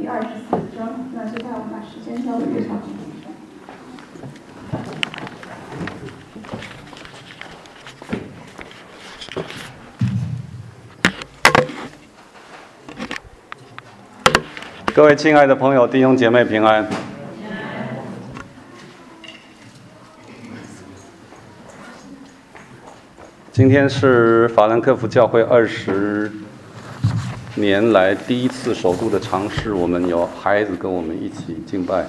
24章。那接下来我们把时间交给岳长平先生。 各位亲爱的朋友、弟兄姐妹平安。今天是法兰克福教会20年来第一次首度的尝试，我们有孩子跟我们一起敬拜，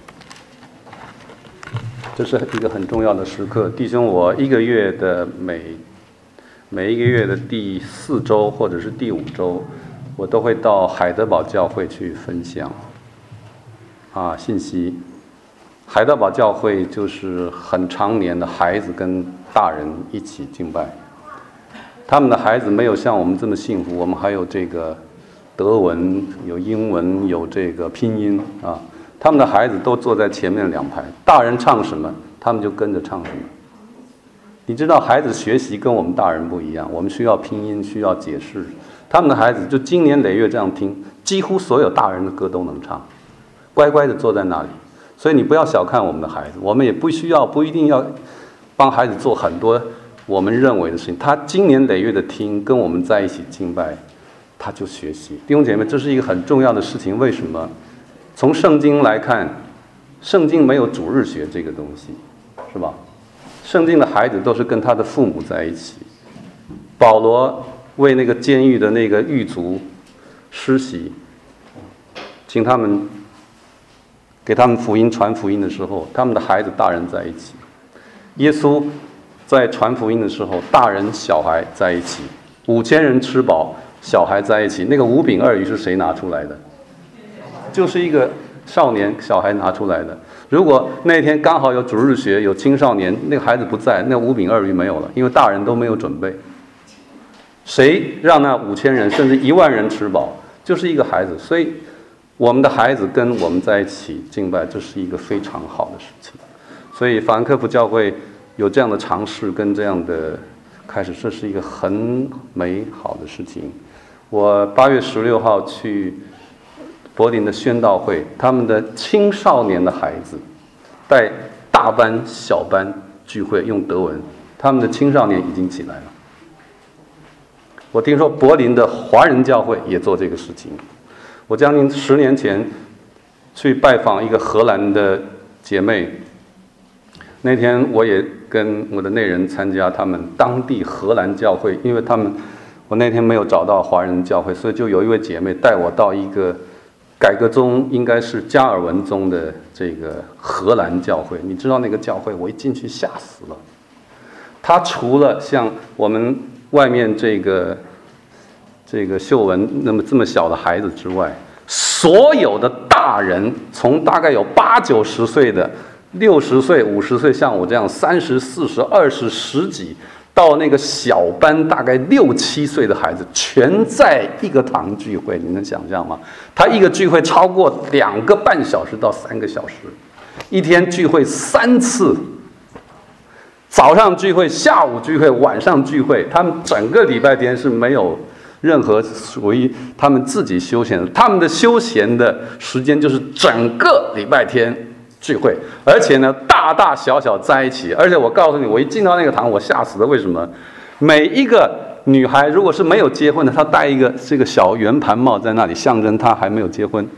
这是一个很重要的时刻。弟兄，我一个月的每一个月的第4周或者是第5周，我都会到海德堡教会去分享信息。海德堡教会就是很常年的孩子跟大人一起敬拜，他们的孩子没有像我们这么幸福，我们还有这个德文、有英文、有这个拼音他们的孩子都坐在前面2排，大人唱什么，他们就跟着唱什么。你知道孩子学习跟我们大人不一样，我们需要拼音，需要解释，他们的孩子就经年累月这样听，几乎所有大人的歌都能唱，乖乖的坐在那里。所以你不要小看我们的孩子，我们也不一定要帮孩子做很多我们认为的事情，他经年累月的听，跟我们在一起敬拜，他就学习。弟兄姐妹，这是一个很重要的事情。为什么？从圣经来看，圣经没有主日学这个东西，是吧？圣经的孩子都是跟他的父母在一起。保罗为那个监狱的那个狱卒施洗，请他们给他们福音传福音的时候，他们的孩子大人在一起。耶稣在传福音的时候，大人小孩在一起，5000人吃饱，小孩在一起。那个5饼2鱼是谁拿出来的？就是一个少年小孩拿出来的。如果那天刚好有主日学，有青少年，那个孩子不在，那5饼2鱼没有了，因为大人都没有准备。谁让那5000人甚至1万人吃饱？就是一个孩子。所以我们的孩子跟我们在一起敬拜，这是一个非常好的事情。所以法兰克福教会有这样的尝试跟这样的开始，这是一个很美好的事情。我8月16号去柏林的宣道会，他们的青少年的孩子带大班小班聚会，用德文，他们的青少年已经起来了。我听说柏林的华人教会也做这个事情。我将近10年前去拜访一个荷兰的姐妹，那天我也跟我的内人参加他们当地荷兰教会，因为我那天没有找到华人教会，所以就有一位姐妹带我到一个改革宗，应该是加尔文宗的这个荷兰教会。你知道那个教会，我一进去吓死了。他除了像我们外面这个秀文这么小的孩子之外，所有的大人，从大概有80、90岁的，60岁、50岁，像我这样30、40、20、10几，到那个小班大概6、7岁的孩子，全在一个堂聚会，你能想象吗？他一个聚会超过2个半小时到3个小时，一天聚会3次，早上聚会、下午聚会、晚上聚会，他们整个礼拜天是没有任何属于他们自己休闲的，他们的休闲的时间就是整个礼拜天聚会，而且呢，大大小小在一起。而且我告诉你，我一进到那个堂，我吓死了。为什么？每一个女孩如果是没有结婚的，她戴一个这个小圆盘帽在那里，象征她还没有结婚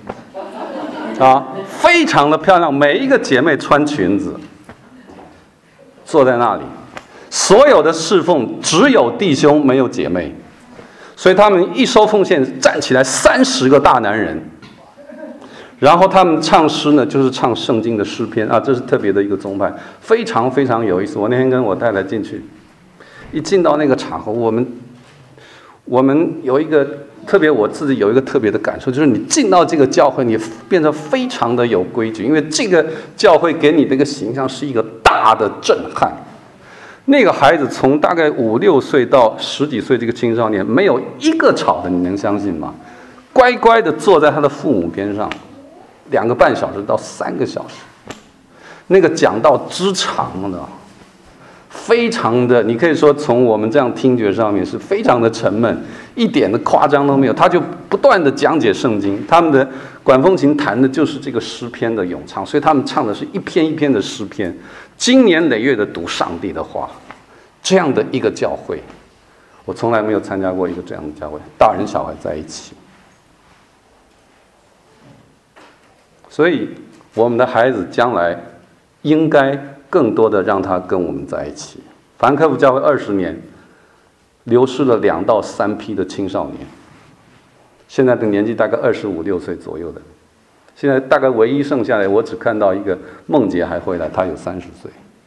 非常的漂亮。每一个姐妹穿裙子坐在那里，所有的侍奉只有弟兄没有姐妹，所以他们一收奉献站起来30个大男人，然后他们唱诗呢，就是唱圣经的诗篇这是特别的一个宗派，非常非常有意思。我那天跟我太太进去，一进到那个场合，我们有一个特别，我自己有一个特别的感受，就是你进到这个教会，你变得非常的有规矩，因为这个教会给你的一个形象是一个大的震撼。那个孩子从大概5、6岁到10几岁，这个青少年没有一个吵的，你能相信吗？乖乖的坐在他的父母边上，2个半小时到3个小时，那个讲道之长的， 非常的，你可以说从我们这样听觉上面是非常的沉闷，一点的夸张都没有。他就不断的讲解圣经，他们的管风琴弹的就是这个诗篇的咏唱，所以他们唱的是一篇一篇的诗篇，经年累月的读上帝的话。这样的一个教会，我从来没有参加过一个这样的教会，大人小孩在一起。所以我们的孩子将来应该更多的让他跟我们在一起。凡科福教会20年，流失了2到3批的青少年，现在的年纪大概25、6岁左右的。现在大概唯一剩下来，我只看到一个梦洁还回来，他有30岁。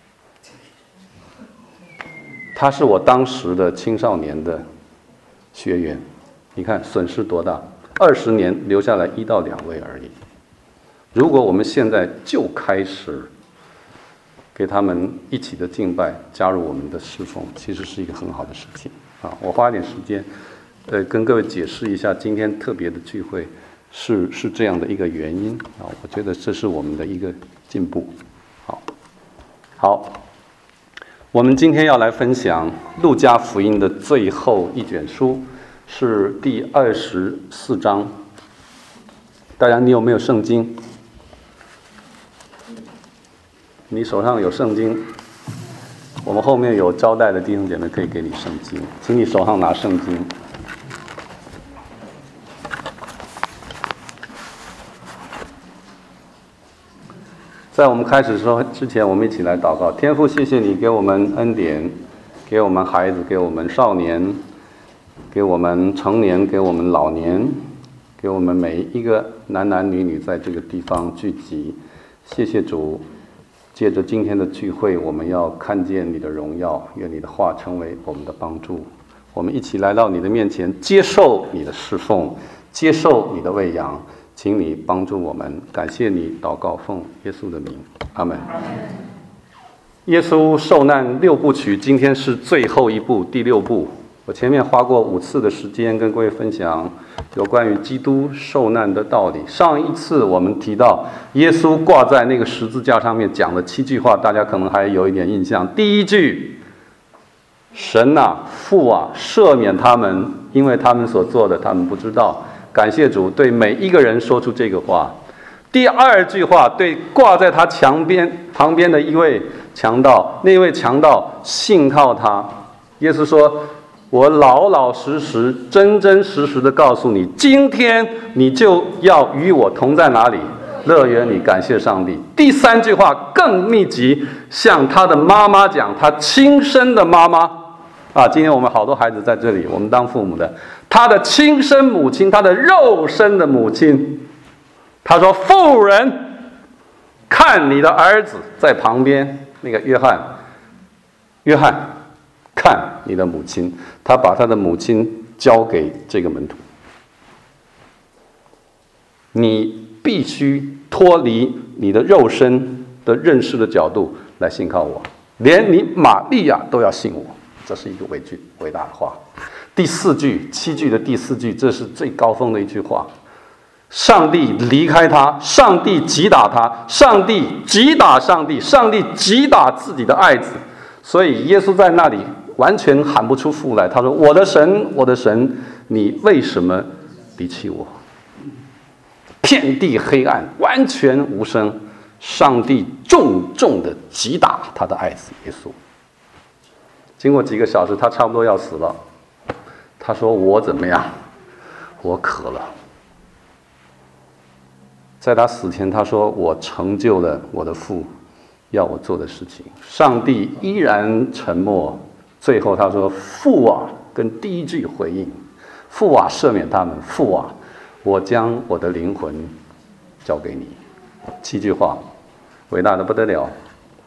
他是我当时的青少年的学员，你看损失多大？20年留下来1到2位而已。如果我们现在就开始给他们一起的敬拜，加入我们的侍奉，其实是一个很好的事情啊！我花一点时间，跟各位解释一下今天特别的聚会是这样的一个原因啊！我觉得这是我们的一个进步。好，我们今天要来分享路加福音的最后一卷书，是第24章。大家，你有没有圣经？你手上有圣经，我们后面有招待的弟兄姐妹可以给你圣经，请你手上拿圣经。在我们开始说之前，我们一起来祷告。天父，谢谢你给我们恩典，给我们孩子，给我们少年，给我们成年，给我们老年，给我们每一个男男女女在这个地方聚集。谢谢主，借着今天的聚会，我们要看见你的荣耀，愿你的话成为我们的帮助。我们一起来到你的面前，接受你的侍奉，接受你的喂养，请你帮助我们。感谢你，祷告奉耶稣的名，阿们。耶稣受难6部曲，今天是最后一部，第6部。我前面花过5次的时间跟各位分享有关于基督受难的道理。上一次我们提到耶稣挂在那个十字架上面讲了7句话，大家可能还有一点印象。第一句，神啊，父啊，赦免他们，因为他们所做的他们不知道。感谢主，对每一个人说出这个话。第2句话，对挂在他旁边的一位强盗，那位强盗信靠他。耶稣说，我老老实实、真真实实的告诉你，今天你就要与我同在哪里？乐园里。感谢上帝。第3句话更密集，向他的妈妈讲，他亲生的妈妈啊！今天我们好多孩子在这里，我们当父母的，他的亲生母亲，他的肉身的母亲，他说：“妇人，看你的儿子在旁边。”那个约翰，看你的母亲。他把他的母亲交给这个门徒。你必须脱离你的肉身的认识的角度来信靠我，连你玛利亚都要信我。这是一个伟大的话。第4句，7句的第4句，这是最高峰的一句话。上帝离开他，上帝击打他，上帝击打上帝，上帝击打自己的爱子。所以耶稣在那里完全喊不出父来，他说：“我的神，我的神，你为什么离弃我？”遍地黑暗，完全无声。上帝重重的击打他的爱子耶稣。经过几个小时，他差不多要死了。他说：“我怎么样？我渴了。”在他死前，他说：“我成就了我的父要我做的事情。”上帝依然沉默。最后他说：“父啊！”跟第1句回应：“父啊，赦免他们！父啊，我将我的灵魂交给你。”7句话，伟大的不得了。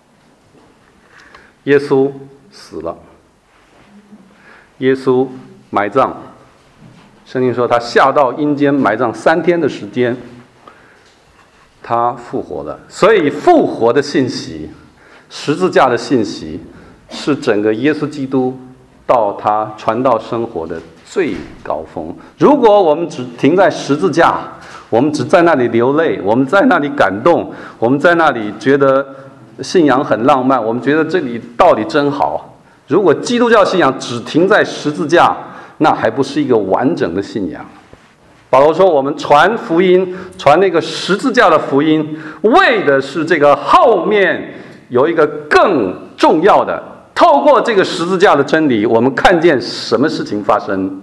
耶稣死了，耶稣埋葬。圣经说他下到阴间埋葬3天的时间。他复活了，所以复活的信息，十字架的信息，是整个耶稣基督到他传道生活的最高峰。如果我们只停在十字架，我们只在那里流泪，我们在那里感动，我们在那里觉得信仰很浪漫，我们觉得这里道理真好。如果基督教信仰只停在十字架，那还不是一个完整的信仰。保罗说，我们传福音，传那个十字架的福音，为的是这个后面有一个更重要的，透过这个十字架的真理，我们看见什么事情发生？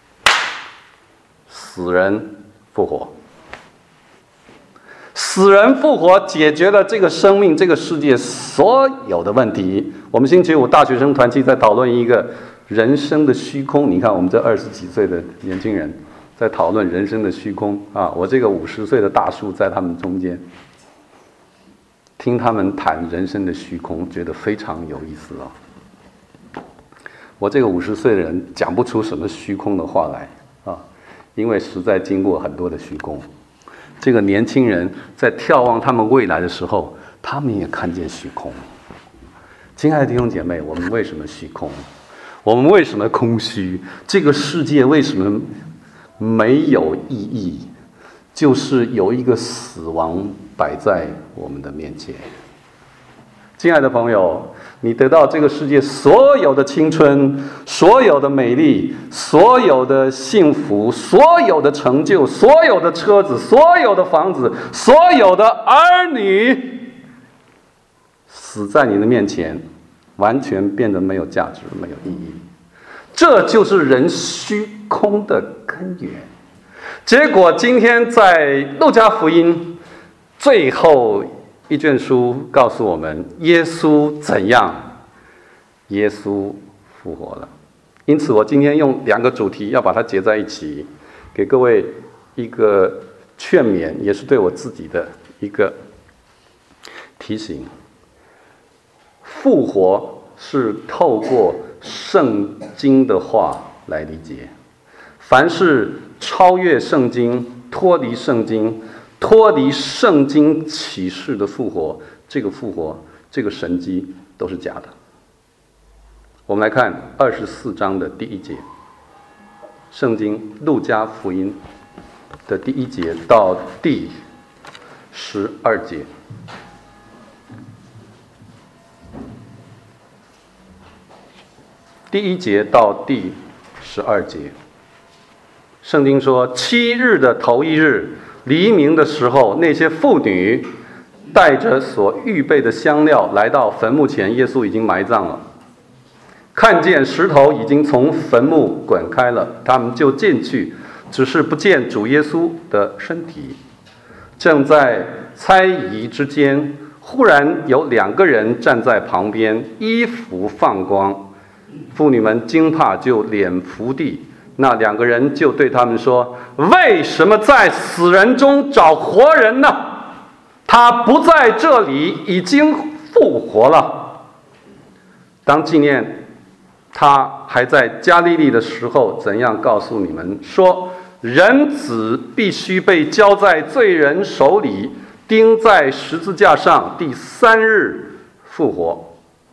死人复活。死人复活解决了这个生命、这个世界所有的问题。我们星期五大学生团契在讨论一个人生的虚空。你看，我们这20几岁的年轻人在讨论人生的虚空啊！我这个50岁的大叔在他们中间，听他们谈人生的虚空，觉得非常有意思哦。我这个50岁的人讲不出什么虚空的话来啊，因为实在经过很多的虚空。这个年轻人在眺望他们未来的时候，他们也看见虚空。亲爱的弟兄姐妹，我们为什么虚空？我们为什么空虚？这个世界为什么没有意义？就是有一个死亡摆在我们的面前。亲爱的朋友，你得到这个世界所有的青春，所有的美丽，所有的幸福，所有的成就，所有的车子，所有的房子，所有的儿女，死在你的面前，完全变得没有价值，没有意义。这就是人虚空的根源。结果今天在路加福音最后一卷书告诉我们，耶稣怎样？耶稣复活了。因此我今天用2个主题要把它结在一起，给各位一个劝勉，也是对我自己的一个提醒。复活是透过圣经的话来理解，凡是超越圣经、脱离圣经、脱离圣经启示的复活，这个复活、这个神迹都是假的。我们来看24章的第1节，圣经路加福音的第1节到第12节。第1节到第12节，圣经说，7日的头1日，黎明的时候，那些妇女带着所预备的香料来到坟墓前，耶稣已经埋葬了。看见石头已经从坟墓滚开了，他们就进去，只是不见主耶稣的身体。正在猜疑之间，忽然有2个人站在旁边，衣服放光。妇女们惊怕，就脸伏地。那2个人就对他们说：“为什么在死人中找活人呢？他不在这里，已经复活了。”当纪念他还在加利利的时候，怎样告诉你们说，人子必须被交在罪人手里，钉在十字架上，第3日复活。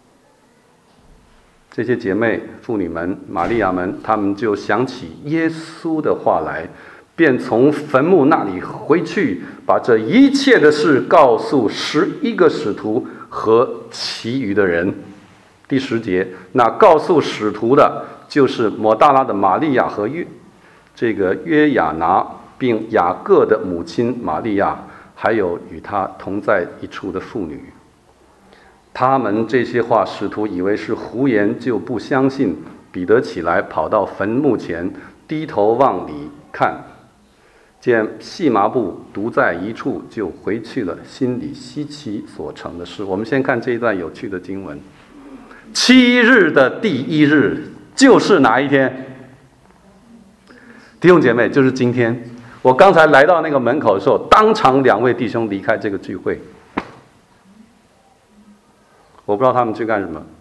这些姐妹、妇女们、玛利亚们，她们就想起耶稣的话来，便从坟墓那里回去，把这一切的事告诉11个使徒和其余的人。第10节，那告诉使徒的，就是抹大拉的玛利亚和约亚拿，并雅各的母亲玛利亚，还有与他同在一处的妇女。他们这些话，使徒以为是胡言，就不相信。彼得起来，跑到坟墓前，低头往里看，见细麻布独在一处，就回去了，心里稀奇所成的事。我们先看这一段有趣的经文：7日的第1日，就是哪一天？弟兄姐妹，就是今天。我刚才来到那个门口的时候，当场2位弟兄离开这个聚会。我不知道他们去干什么。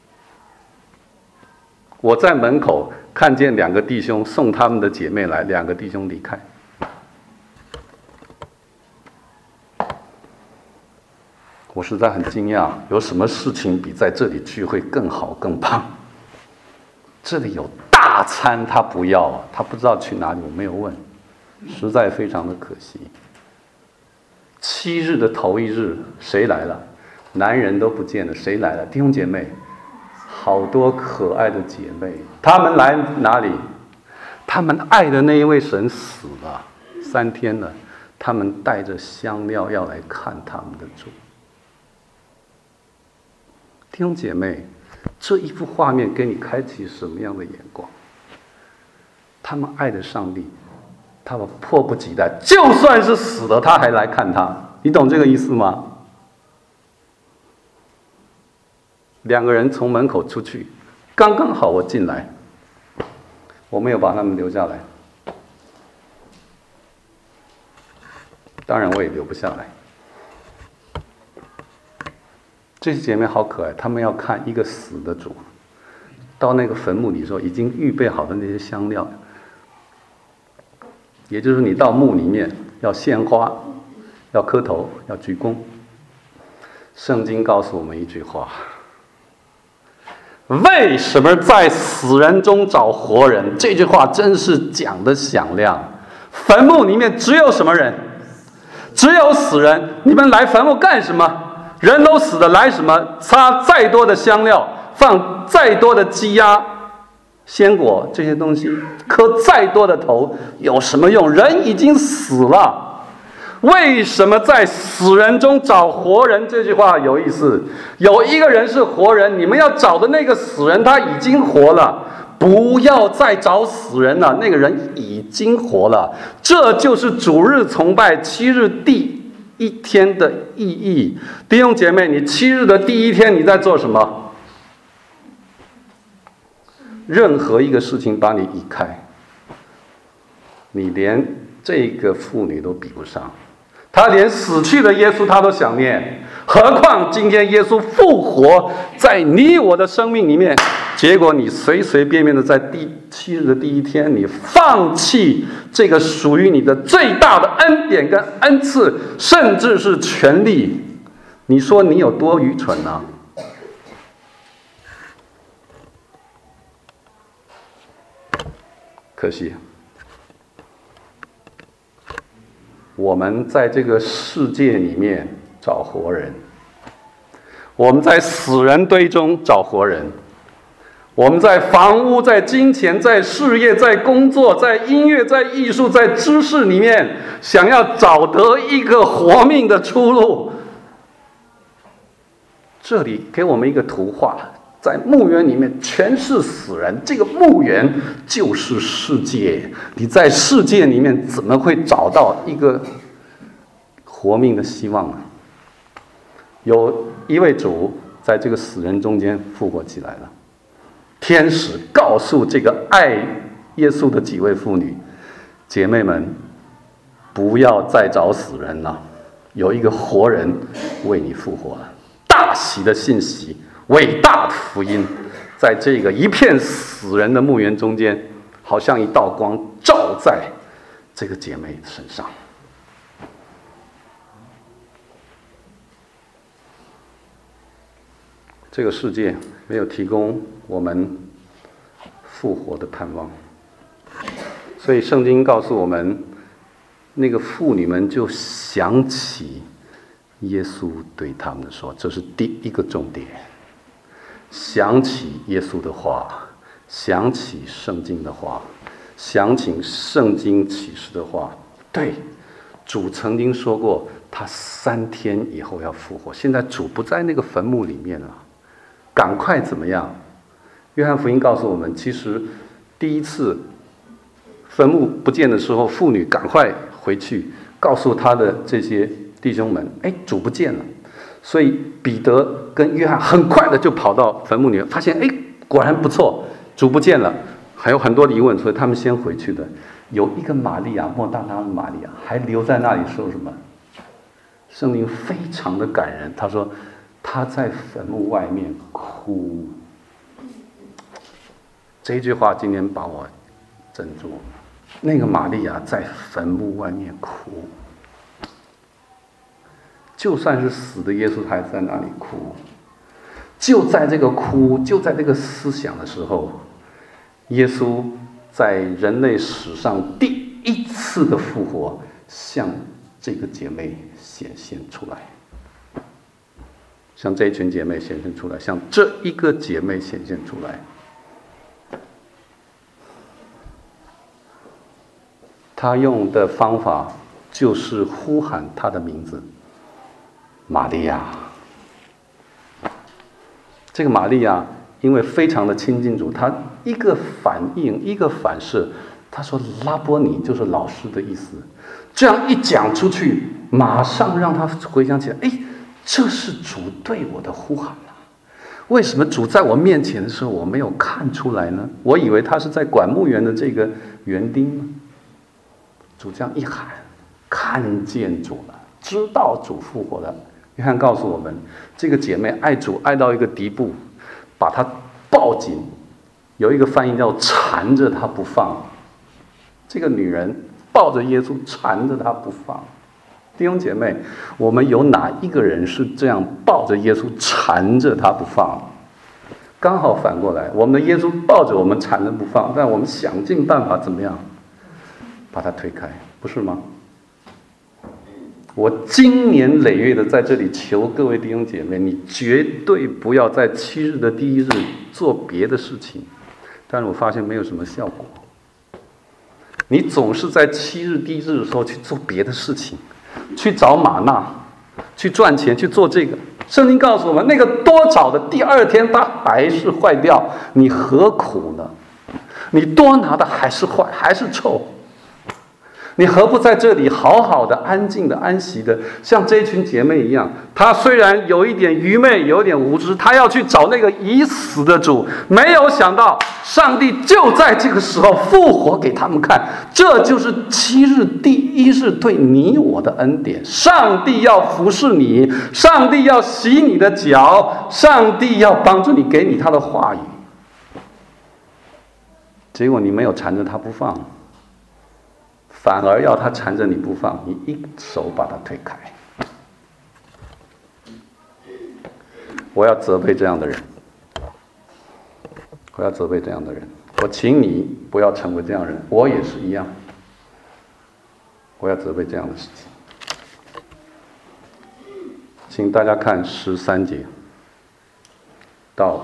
我在门口看见2个弟兄送他们的姐妹来，2个弟兄离开。我实在很惊讶，有什么事情比在这里聚会更好更棒？这里有大餐，他不要，他不知道去哪里，我没有问，实在非常的可惜。7日的头1日，谁来了？ 男人都不见了，谁来了？弟兄姐妹，好多可爱的姐妹，他们来哪里？他们爱的那一位神死了3天了，他们带着香料要来看他们的主。弟兄姐妹，这一幅画面给你开启什么样的眼光？他们爱的上帝，他们迫不及待，就算是死了，他还来看他。你懂这个意思吗？2个人从门口出去，刚刚好我进来，我没有把他们留下来，当然我也留不下来。这些姐妹好可爱，她们要看一个死的主，到那个坟墓里说已经预备好的那些香料，也就是你到墓里面要献花，要磕头，要鞠躬。圣经告诉我们一句话：为什么在死人中找活人？这句话真是讲得响亮。坟墓里面只有什么人？只有死人。你们来坟墓干什么？人都死了，来什么？撒再多的香料，放再多的鸡鸭、鲜果这些东西，磕再多的头，有什么用？人已经死了。为什么在死人中找活人？这句话有意思。有一个人是活人，你们要找的那个死人他已经活了，不要再找死人了，那个人已经活了。这就是主日崇拜7日第一天的意义。弟兄姐妹，你7日的第一天你在做什么？任何一个事情把你移开，你连这个妇女都比不上。他连死去的耶稣他都想念，何况今天耶稣复活在你我的生命里面，结果你随随便便的在7日的第一天，你放弃这个属于你的最大的恩典跟恩赐，甚至是权利，你说你有多愚蠢呢？可惜我们在这个世界里面找活人，我们在死人堆中找活人，我们在房屋、在金钱、在事业、在工作、在音乐、在艺术、在知识里面，想要找得一个活命的出路。这里给我们一个图画，在墓园里面全是死人，这个墓园就是世界。你在世界里面怎么会找到一个活命的希望呢？有一位主在这个死人中间复活起来了。天使告诉这个爱耶稣的几位妇女：姐妹们，不要再找死人了，有一个活人为你复活了。大喜的信息，伟大的福音，在这个一片死人的墓园中间，好像一道光照在这个姐妹身上。这个世界没有提供我们复活的盼望，所以圣经告诉我们，那个妇女们就想起耶稣对他们说，这是第一个重点。想起耶稣的话，想起圣经的话，想起圣经启示的话。对，主曾经说过，他3天以后要复活。现在主不在那个坟墓里面了，赶快怎么样？约翰福音告诉我们，其实第一次坟墓不见的时候，妇女赶快回去告诉他的这些弟兄们，主不见了。所以彼得跟约翰很快的就跑到坟墓里面，发现果然不错，主不见了，还有很多的疑问，所以他们先回去的。有一个玛利亚，莫大拉的玛利亚还留在那里说什么？圣经非常的感人，他说他在坟墓外面哭。这句话今天把我镇住了。那个玛利亚在坟墓外面哭，就算是死的耶稣还在那里哭。就在这个哭，就在这个思想的时候，耶稣在人类史上第一次的复活向这个姐妹显现出来。 向这一群姐妹显现出来，向这一个姐妹显现出来。他用的方法就是呼喊她的名字，玛利亚。这个玛利亚因为非常的亲近主，她一个反应，一个反射，她说拉波尼就是老师的意思。这样一讲出去，马上让她回想起来，哎，这是主对我的呼喊啊！为什么主在我面前的时候我没有看出来呢？我以为他是在管牧园的这个园丁呢。主这样一喊，看见主了，知道主复活了。约翰告诉我们，这个姐妹爱主爱到一个地步，把他抱紧，有一个翻译叫缠着他不放。这个女人抱着耶稣，缠着他不放。弟兄姐妹，我们有哪一个人是这样抱着耶稣缠着他不放？刚好反过来，我们的耶稣抱着我们缠着不放，但我们想尽办法怎么样把他推开，不是吗？我经年累月的在这里求各位弟兄姐妹，你绝对不要在7日的第一日做别的事情。但是我发现没有什么效果。你总是在7日第一日的时候去做别的事情，去找玛纳，去赚钱，去做这个。圣经告诉我们，那个多找的第二天它还是坏掉，你何苦呢？你多拿的还是坏，还是臭。你何不在这里好好的、安静的、安息的，像这群姐妹一样？她虽然有一点愚昧，有一点无知，她要去找那个已死的主，没有想到上帝就在这个时候复活给他们看。这就是7日第一日对你我的恩典。上帝要服侍你，上帝要洗你的脚，上帝要帮助你，给你他的话语。结果你没有缠着他不放，反而要他缠着你不放，你一手把他推开。我要责备这样的人，我要责备这样的人。我请你不要成为这样的人，我也是一样。我要责备这样的事情。请大家看13节到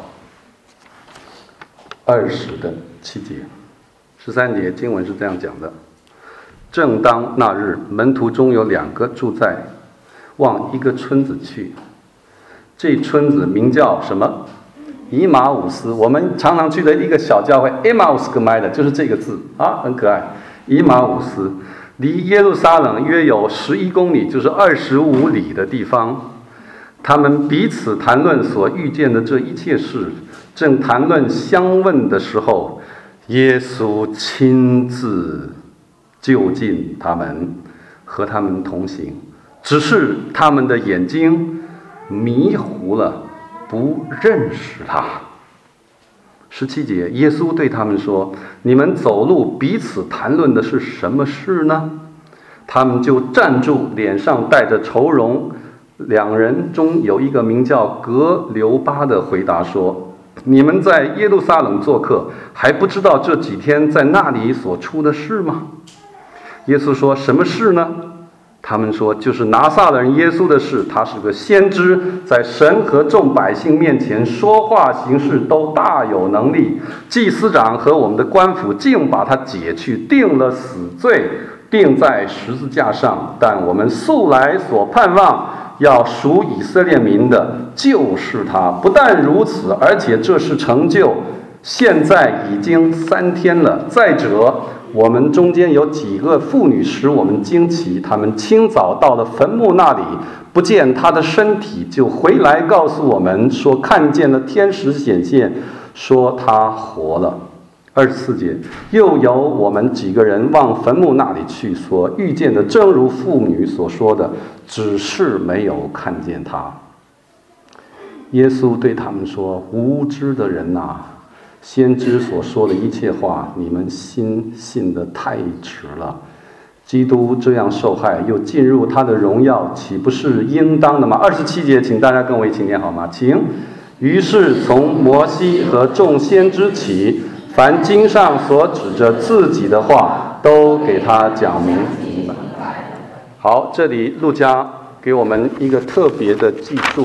20的7节。13节经文是这样讲的：正当那日，门徒中有2个住在往一个村子去，这村子名叫什么？以马忤斯。我们常常去的一个小教会 Emmaus Gemeinde 就是这个字啊，很可爱。以马忤斯离耶路撒冷约有11公里，就是25里的地方。他们彼此谈论所遇见的这一切事，正谈论相问的时候，耶稣亲自就近他们，和他们同行，只是他们的眼睛迷糊了，不认识他。17节，耶稣对他们说：你们走路彼此谈论的是什么事呢？他们就站住，脸上带着愁容。2人中有一个名叫格留巴的回答说：你们在耶路撒冷做客，还不知道这几天在那里所出的事吗？耶稣说：什么事呢？他们说：就是拿撒勒人耶稣的事。他是个先知，在神和众百姓面前说话行事都大有能力。祭司长和我们的官府竟把他解去，定了死罪，钉在十字架上。但我们素来所盼望要赎以色列民的就是他。不但如此，而且这是成就，现在已经3天了。再者，我们中间有几个妇女使我们惊奇，她们清早到了坟墓那里，不见他的身体，就回来告诉我们说看见了天使显现，说他活了。24节，又有我们几个人往坟墓那里去，所遇见的正如妇女所说的，只是没有看见他。耶稣对他们说：无知的人啊，先知所说的一切话，你们信得太迟了。基督这样受害，又进入他的荣耀，岂不是应当的吗？27节，请大家跟我一起念好吗？请。于是从摩西和众先知起，凡经上所指着自己的话，都给他讲明白。好，这里路加给我们一个特别的记述，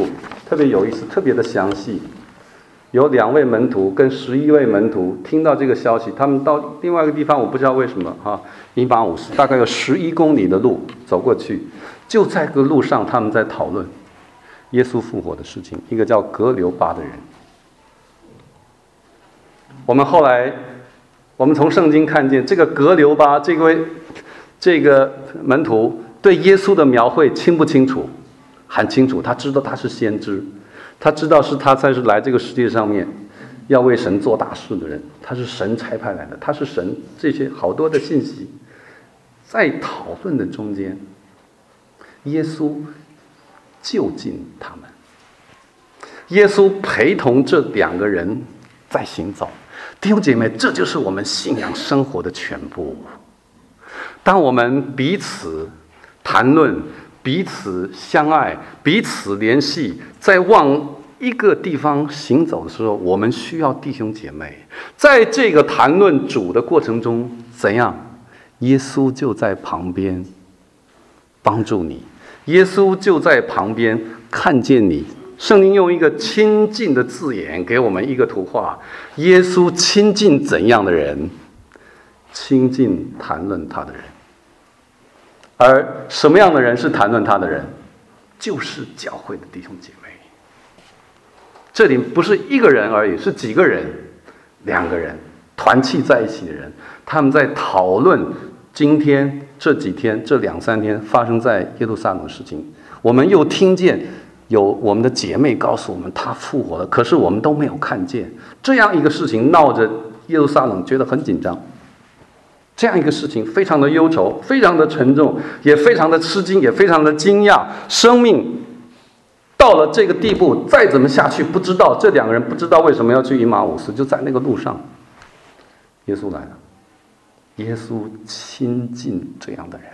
特别有意思，特别的详细。有2位门徒跟11位门徒听到这个消息，他们到另外一个地方，我不知道为什么以马忤斯大概有11公里的路走过去，就在这个路上，他们在讨论耶稣复活的事情。一个叫格留巴的人，我们从圣经看见这个格留巴这个门徒对耶稣的描绘清不清楚？很清楚，他知道他是先知。他知道是他才是来这个世界上面要为神做大事的人，他是神差派来的，他是神，这些好多的信息在讨论的中间，耶稣就近他们，耶稣陪同这2个人在行走。弟兄姐妹，这就是我们信仰生活的全部。当我们彼此谈论，彼此相爱，彼此联系，在往一个地方行走的时候，我们需要弟兄姐妹。在这个谈论主的过程中，怎样？耶稣就在旁边帮助你，耶稣就在旁边看见你。圣经用一个亲近的字眼给我们一个图画，耶稣亲近怎样的人？亲近谈论他的人。而什么样的人是谈论他的人？就是教会的弟兄姐妹。这里不是一个人而已，是几个人？2个人团契在一起的人，他们在讨论今天这几天这2-3天发生在耶路撒冷的事情。我们又听见有我们的姐妹告诉我们他复活了，可是我们都没有看见。这样一个事情闹着耶路撒冷觉得很紧张，这样一个事情非常的忧愁，非常的沉重，也非常的吃惊，也非常的惊讶。生命到了这个地步，再怎么下去不知道。这2个人不知道为什么要去以马忤斯，就在那个路上，耶稣来了。耶稣亲近这样的人。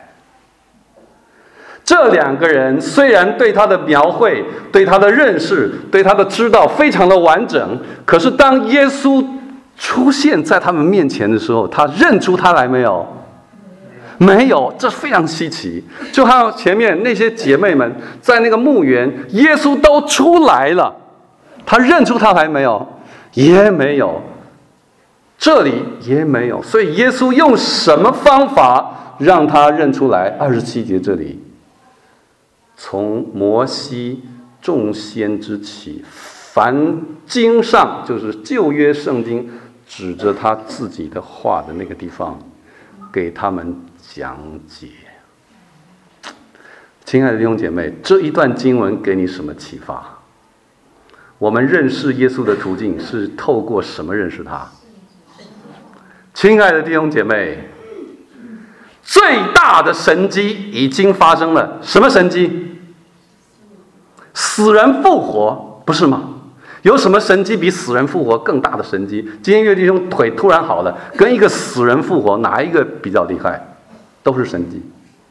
这2个人虽然对他的描绘、对他的认识、对他的知道非常的完整，可是当耶稣出现在他们面前的时候，他认出他来没有？没有，这非常稀奇。就好像前面那些姐妹们在那个墓园，耶稣都出来了，他认出他来没有？也没有，这里也没有。所以耶稣用什么方法让他认出来？27节这里，从摩西众先知起，凡经上就是旧约圣经指着他自己的话的那个地方，给他们讲解。亲爱的弟兄姐妹，这一段经文给你什么启发？我们认识耶稣的途径是透过什么认识他？亲爱的弟兄姐妹，最大的神迹已经发生了。什么神迹？死人复活，不是吗？有什么神迹比死人复活更大的神迹？今天岳弟兄腿突然好了，跟一个死人复活，哪一个比较厉害？都是神迹。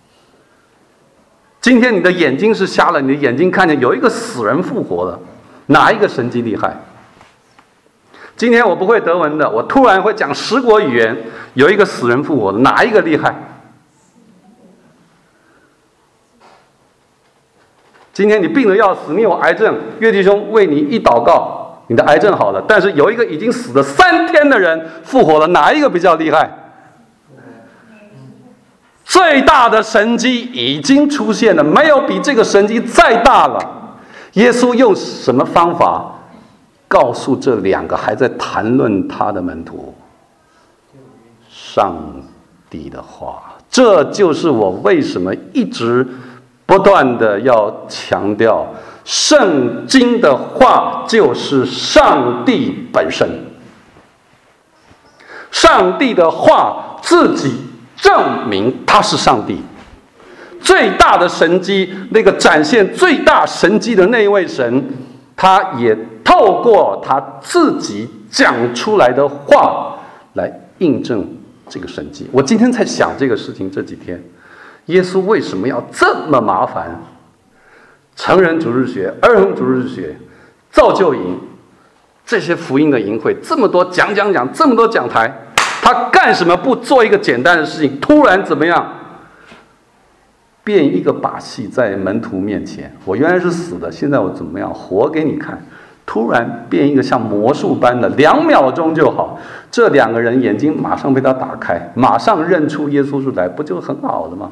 今天你的眼睛是瞎了，你的眼睛看见有一个死人复活了，哪一个神迹厉害？今天我不会德文的，我突然会讲10国语言，有一个死人复活了，哪一个厉害？今天你病得要死，你有癌症，岳弟兄为你一祷告，你的癌症好了。但是有一个已经死了3天的人复活了，哪一个比较厉害？最大的神迹已经出现了，没有比这个神迹再大了。耶稣用什么方法告诉这2个还在谈论他的门徒？上帝的话。这就是我为什么一直不断的要强调，圣经的话就是上帝本身。上帝的话自己证明他是上帝。最大的神迹，那个展现最大神迹的那一位神，他也透过他自己讲出来的话来印证这个神迹。我今天在想这个事情，这几天耶稣为什么要这么麻烦？成人主日学、儿童主日学、造就营，这些福音的营会，这么多讲，这么多讲台，他干什么不做一个简单的事情？突然怎么样？ 变一个把戏在门徒面前，我原来是死的，现在我怎么样活给你看。突然变一个像魔术般的，2秒钟就好。这2个人眼睛马上被他打开，马上认出耶稣是来，不就很好了吗？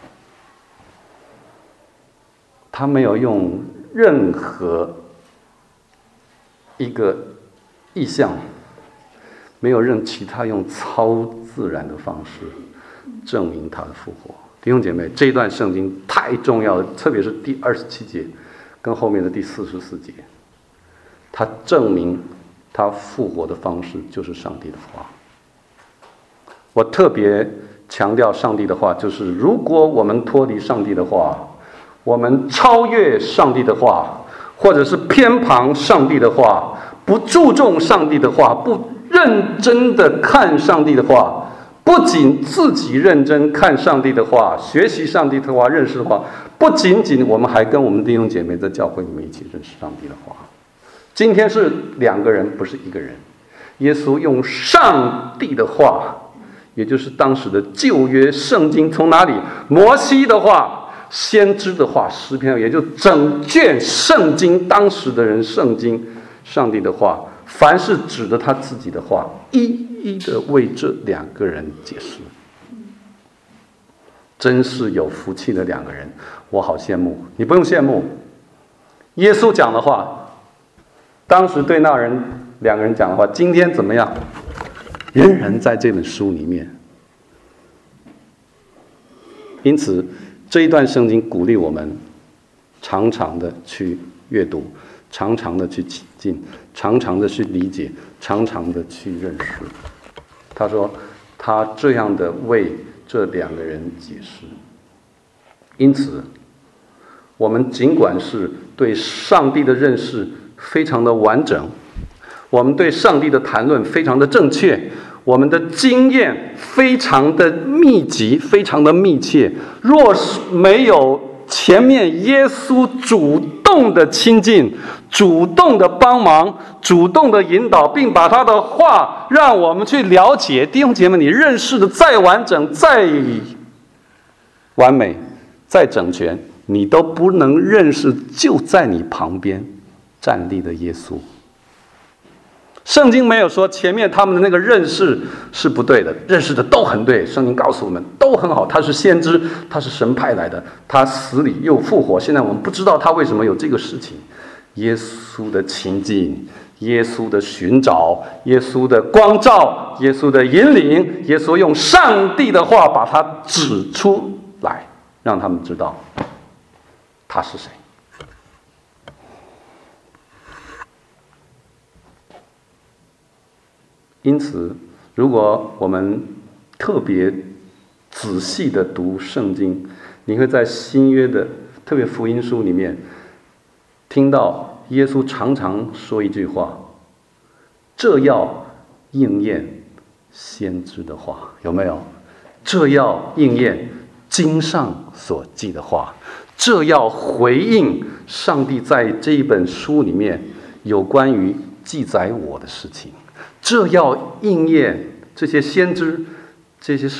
他没有用任何一个意象，没有任其他用超自然的方式证明他的复活。弟兄姐妹，这一段圣经太重要了，特别是第27节跟后面的第44节，他证明他复活的方式就是上帝的话。我特别强调上帝的话，就是如果我们脱离上帝的话，我们超越上帝的话，或者是偏旁上帝的话，不注重上帝的话，不认真的看上帝的话，不仅自己认真看上帝的话，学习上帝的话，认识的话，不仅仅我们还跟我们弟兄姐妹在教会里面一起认识上帝的话。今天是2个人，不是1个人。耶稣用上帝的话，也就是当时的旧约圣经，从哪里？摩西的话，先知的话，诗篇，也就整卷圣经，当时的人圣经，上帝的话，凡是指着他自己的话，一一的为这2个人解释。真是有福气的2个人，我好羡慕。你不用羡慕，耶稣讲的话，当时对那2个人讲的话，今天怎么样？仍然在这本书里面。因此，这一段圣经鼓励我们常常的去阅读，常常的去起劲，常常的去理解，常常的去认识。他说，他这样的为这2个人解释。因此，我们尽管是对上帝的认识非常的完整，我们对上帝的谈论非常的正确，我们的经验非常的密集，非常的密切。若是没有前面耶稣主动的亲近，主动的帮忙，主动的引导，并把他的话让我们去了解，弟兄姐妹，你认识的再完整、再完美、再整全，你都不能认识就在你旁边站立的耶稣。圣经没有说前面他们的那个认识是不对的，认识的都很对。圣经告诉我们都很好，他是先知，他是神派来的，他死里又复活。现在我们不知道他为什么有这个事情。耶稣的亲近，耶稣的寻找，耶稣的光照，耶稣的引领，耶稣用上帝的话把他指出来，让他们知道他是谁。因此，如果我们特别仔细的读圣经，你会在新约的特别福音书里面听到耶稣常常说一句话，这要应验先知的话，有没有？这要应验经上所记的话，这要回应上帝在这一本书里面有关于记载我的事情，这要应验这些先知、这些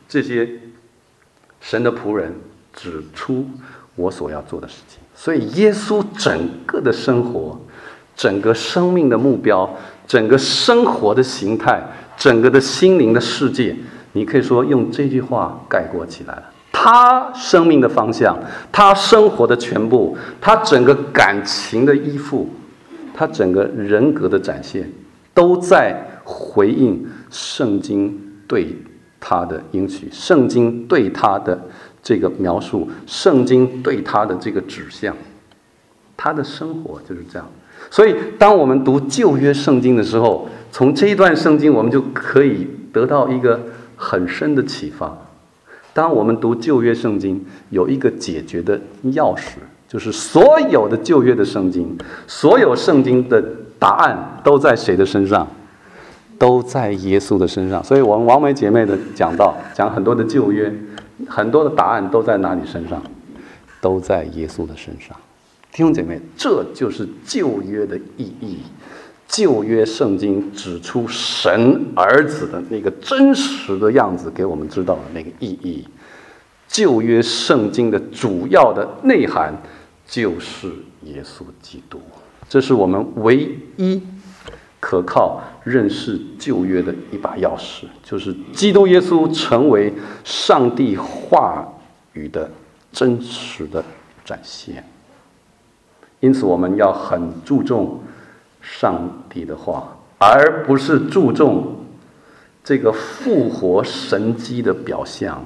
神的仆人指出我所要做的事情。所以耶稣整个的生活，整个生命的目标，整个生活的形态，整个的心灵的世界，你可以说用这句话概括起来了。他生命的方向，他生活的全部，他整个感情的依附，他整个人格的展现，都在回应圣经对他的应许，圣经对他的这个描述，圣经对他的这个指向。他的生活就是这样。所以当我们读旧约圣经的时候，从这一段圣经我们就可以得到一个很深的启发。当我们读旧约圣经，有一个解决的钥匙，就是所有的旧约的圣经，所有圣经的答案都在谁的身上？都在耶稣的身上。所以我们王梅姐妹的讲很多的旧约，很多的答案都在哪里身上？都在耶稣的身上。弟兄姐妹，这就是旧约的意义。旧约圣经指出神儿子的那个真实的样子，给我们知道的那个意义， 旧约圣经的主要的内涵就是耶稣基督，这是我们唯一可靠认识旧约的一把钥匙，就是基督耶稣成为上帝话语的真实的展现。因此我们要很注重上帝的话，而不是注重这个复活神迹的表象。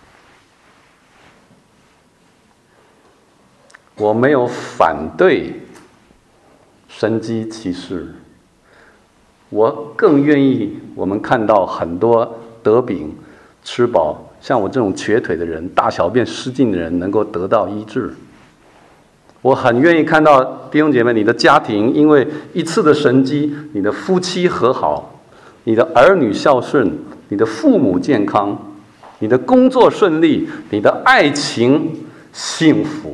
我没有反对神迹奇事，我更愿意我们看到很多得饼吃饱，像我这种瘸腿的人、大小便失禁的人能够得到医治。我很愿意看到弟兄姐妹，你的家庭因为一次的神迹，你的夫妻和好，你的儿女孝顺，你的父母健康，你的工作顺利，你的爱情幸福。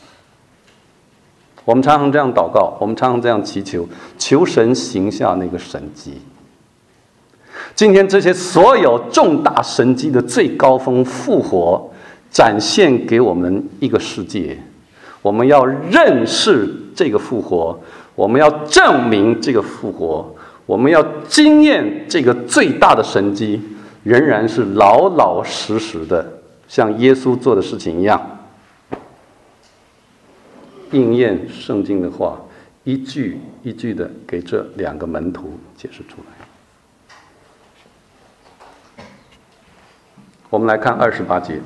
我们常常这样祷告，我们常常这样祈求，求神行下那个神迹。今天这些所有重大神迹的最高峰复活，展现给我们一个世界。我们要认识这个复活，我们要证明这个复活，我们要经验这个最大的神迹，仍然是老老实实的，像耶稣做的事情一样。应验圣经的话，一句一句的给这两个门徒解释出来。我们来看28节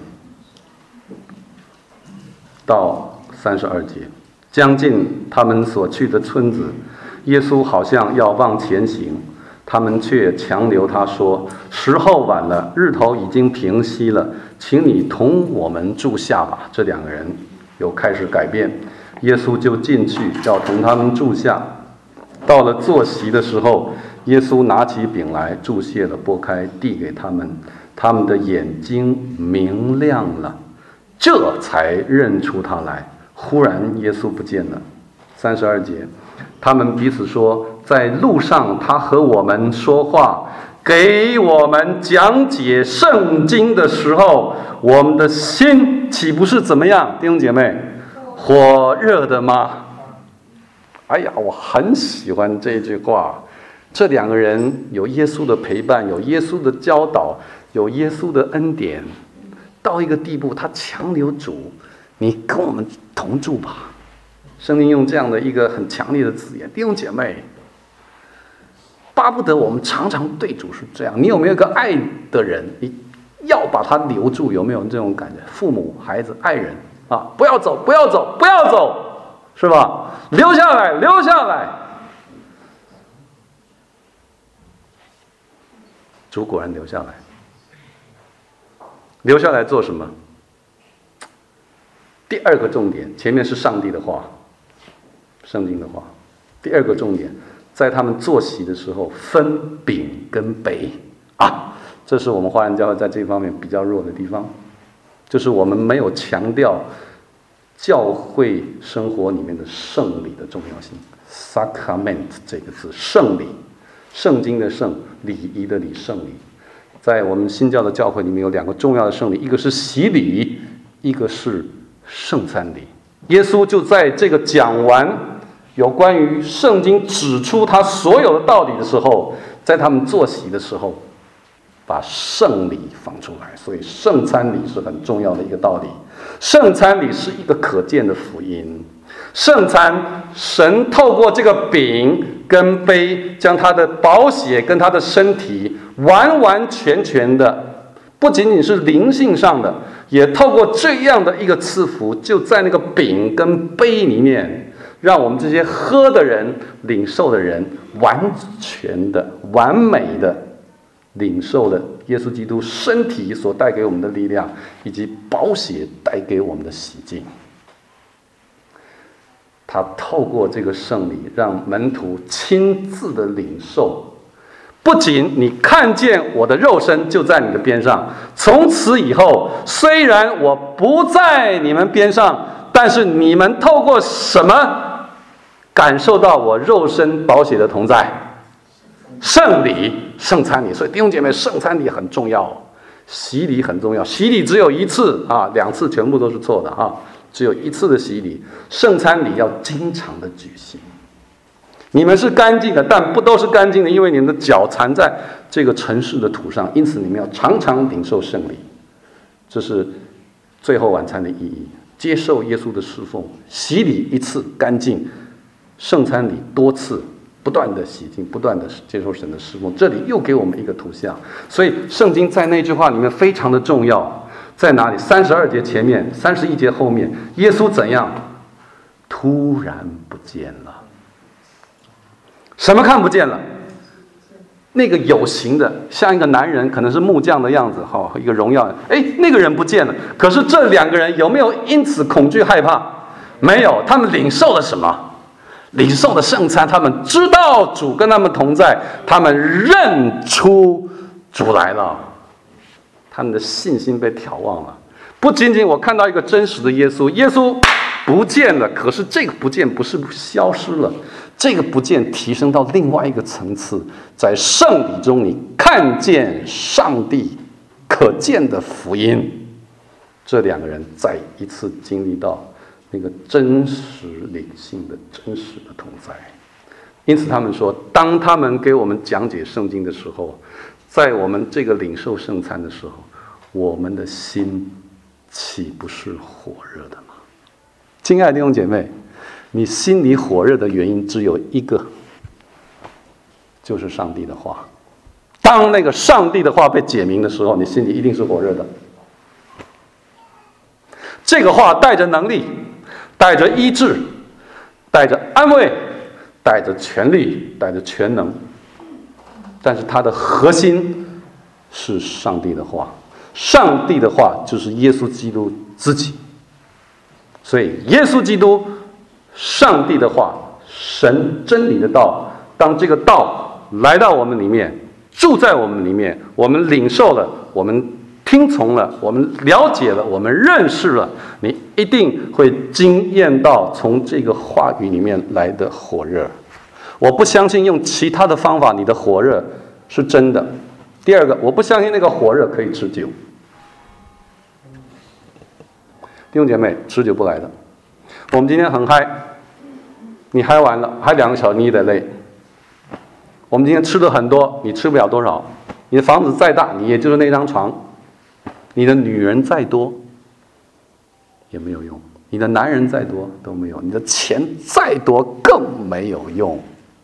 到32节，将近他们所去的村子，耶稣好像要往前行，他们却强留他说：时候晚了，日头已经平息了，请你同我们住下吧。这两个人又开始改变，耶稣就进去要同他们住下。到了坐席的时候，耶稣拿起饼来，祝谢了，拨开，递给他们，他们的眼睛明亮了，这才认出他来。忽然耶稣不见了。32节，他们彼此说，在路上他和我们说话，给我们讲解圣经的时候，我们的心岂不是怎么样？弟兄姐妹，火热的吗？哎呀，我很喜欢这句话。这两个人有耶稣的陪伴，有耶稣的教导，有耶稣的恩典，到一个地步，他强留主，你跟我们同住吧。圣经用这样的一个很强烈的字眼，弟兄姐妹，巴不得我们常常对主是这样。你有没有一个爱的人，你要把他留住？有没有这种感觉？父母、孩子、爱人啊，不要走，不要走，不要走，是吧？留下来，留下来。主果然留下来。留下来做什么？第二个重点，前面是上帝的话，圣经的话。第二个重点，在他们坐席的时候，分饼跟杯啊，这是我们华人教会在这方面比较弱的地方，就是我们没有强调教会生活里面的圣礼的重要性。Sacrament 这个字，圣礼，圣经的圣，礼仪的礼，圣礼。在我们新教的教会里面有两个重要的圣礼，一个是洗礼，一个是圣餐礼。耶稣就在这个讲完有关于圣经指出他所有的道理的时候，在他们坐席的时候，把圣礼放出来。所以圣餐礼是很重要的一个道理。圣餐礼是一个可见的福音。圣餐，神透过这个饼跟杯，将他的宝血跟他的身体完完全全的，不仅仅是灵性上的，也透过这样的一个赐福，就在那个饼跟杯里面，让我们这些喝的人、领受的人，完全的、完美的领受了耶稣基督身体所带给我们的力量，以及宝血带给我们的洗净。他透过这个圣礼，让门徒亲自的领受。不仅你看见我的肉身就在你的边上，从此以后，虽然我不在你们边上，但是你们透过什么感受到我肉身宝血的同在？圣礼、圣餐礼。所以弟兄姐妹，圣餐礼很重要。 洗礼很重要，洗礼只有一次啊，2次全部都是错的啊，只有1次的洗礼。圣餐礼要经常的举行。你们是干净的，但不都是干净的，因为你们的脚缠在这个尘世的土上，因此你们要常常领受圣礼。这是最后晚餐的意义，接受耶稣的侍奉，洗礼1次干净，圣餐礼多次不断的洗净，不断的接受神的侍奉。这里又给我们一个图像，所以圣经在那句话里面非常的重要，在哪里？32节前面，31节后面，耶稣怎样？突然不见了。什么看不见了？那个有形的，像一个男人，可能是木匠的样子，一个荣耀。那个人不见了。可是这2个人有没有因此恐惧害怕？没有，他们领受了什么？领受了圣餐，他们知道主跟他们同在，他们认出主来了，他们的信心被挑旺了。不仅仅我看到一个真实的耶稣，耶稣不见了，可是这个不见不是消失了，这个不见提升到另外一个层次，在圣礼中你看见上帝可见的福音。这2个人再一次经历到那个真实灵性的真实的同在。因此他们说，当他们给我们讲解圣经的时候，在我们这个领受圣餐的时候，我们的心岂不是火热的吗？亲爱的弟兄姐妹，你心里火热的原因只有一个，就是上帝的话。当那个上帝的话被解明的时候，你心里一定是火热的。这个话带着能力，带着医治，带着安慰，带着权力，带着全能，但是它的核心是上帝的话。上帝的话就是耶稣基督自己。所以耶稣基督，上帝的话，神真理的道，当这个道来到我们里面，住在我们里面，我们领受了，我们听从了，我们了解了，我们认识了，你一定会经验到从这个话语里面来的火热。我不相信用其他的方法你的火热是真的。第二个，我不相信那个火热可以持久。弟兄姐妹，持久不来的。我们今天很嗨，你嗨完了，嗨2个小时你也得累。我们今天吃的很多，你吃不了多少。你的房子再大，你也就是那张床。你的女人再多也没有用，你的男人再多都没有，你的钱再多更没有用，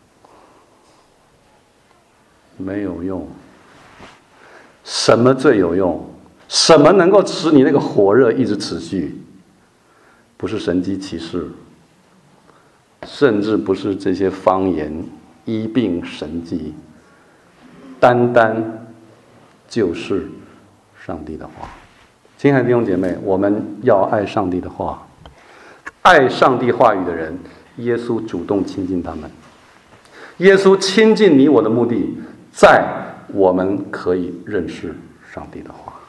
没有用。什么最有用？什么能够使你那个火热一直持续？不是神迹奇事，甚至不是这些方言、医病神迹，单单就是上帝的话。亲爱的弟兄姐妹，我们要爱上帝的话，爱上帝话语的人，耶稣主动亲近他们。耶稣亲近你我的目的，在我们可以认识上帝的话。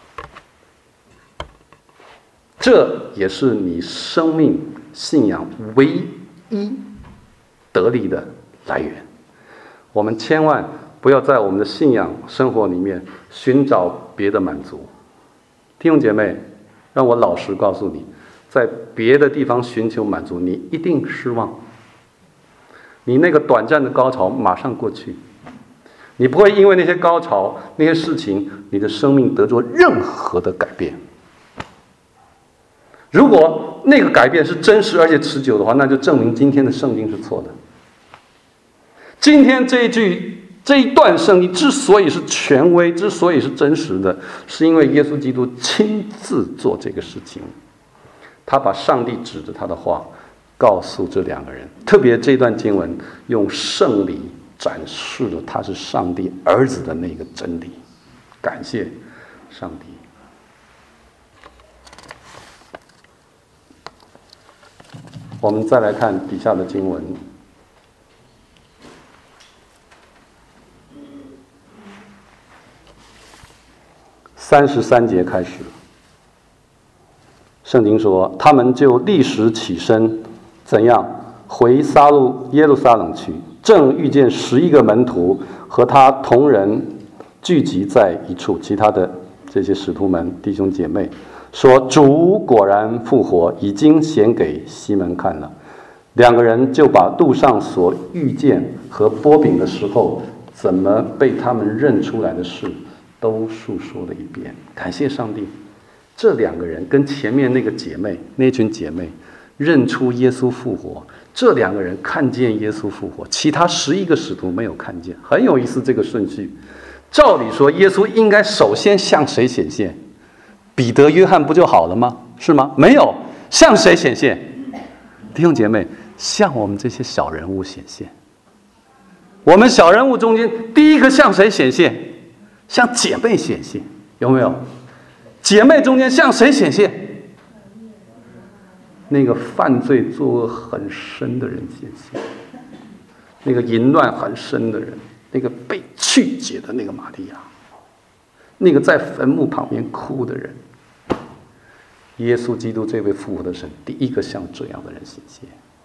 这也是你生命信仰唯一得力的来源。我们千万不要在我们的信仰生活里面寻找别的满足。弟兄姐妹，让我老实告诉你，在别的地方寻求满足，你一定失望。你那个短暂的高潮马上过去，你不会因为那些高潮、那些事情，你的生命得着任何的改变。如果那个改变是真实而且持久的话，那就证明今天的圣经是错的。今天这一段圣经之所以是权威，之所以是真实的，是因为耶稣基督亲自做这个事情。他把上帝指着他的话告诉这2个人，特别这段经文用圣礼展示了他是上帝儿子的那个真理。感谢上帝。我们再来看底下的经文。33节开始，圣经说，他们就立时起身，怎样回耶路撒冷去，正遇见11个门徒和他同人聚集在一处，其他的这些使徒们、弟兄姐妹，说主果然复活，已经显给西门看了。两个人就把路上所遇见和剥饼的时候怎么被他们认出来的事都述说了一遍。感谢上帝，这两个人跟前面那个姐妹、那群姐妹认出耶稣复活，这两个人看见耶稣复活，其他11个使徒没有看见。很有意思，这个顺序。照理说，耶稣应该首先向谁显现？彼得、约翰不就好了吗？是吗？没有，向谁显现？弟兄姐妹，向我们这些小人物显现。我们小人物中间，第一个向谁显现？向姐妹显现，有没有？姐妹中间向谁显现？那个犯罪作恶很深的人显现，那个淫乱很深的人，那个被曲解的那个玛利亚，那个在坟墓旁边哭的人。耶稣基督这位复活的神，第一个向这样的人显现。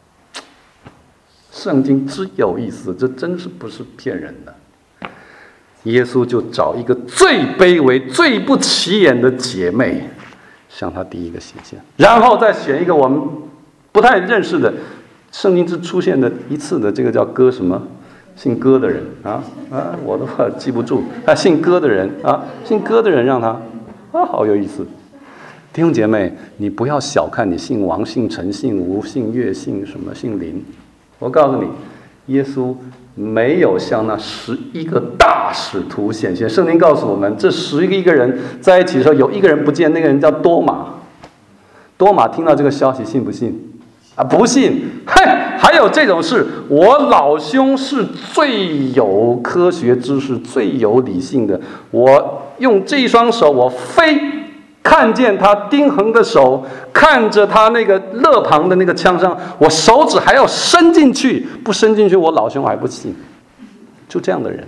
圣经之有意思，这真是不是骗人的。耶稣就找一个最卑微、最不起眼的姐妹，向他第一个显现，然后再选一个我们不太认识的，圣经只出现的一次的，这个叫哥什么，姓哥的人我的话记不住，姓哥的人姓哥的人让他好有意思。弟兄姐妹，你不要小看你姓王、姓陈、姓吴、姓岳、姓什么、姓林。我告诉你，耶稣没有向那11个大使徒显现。圣经告诉我们，这11个人在一起的时候，有一个人不见，那个人叫多马。多马听到这个消息，信不信？不信。还有这种事，我老兄是最有科学知识、最有理性的，我用这一双手，我非看见他钉痕的手，看着他那个肋旁的那个枪伤，我手指还要伸进去，不伸进去我老兄还不信。就这样的人。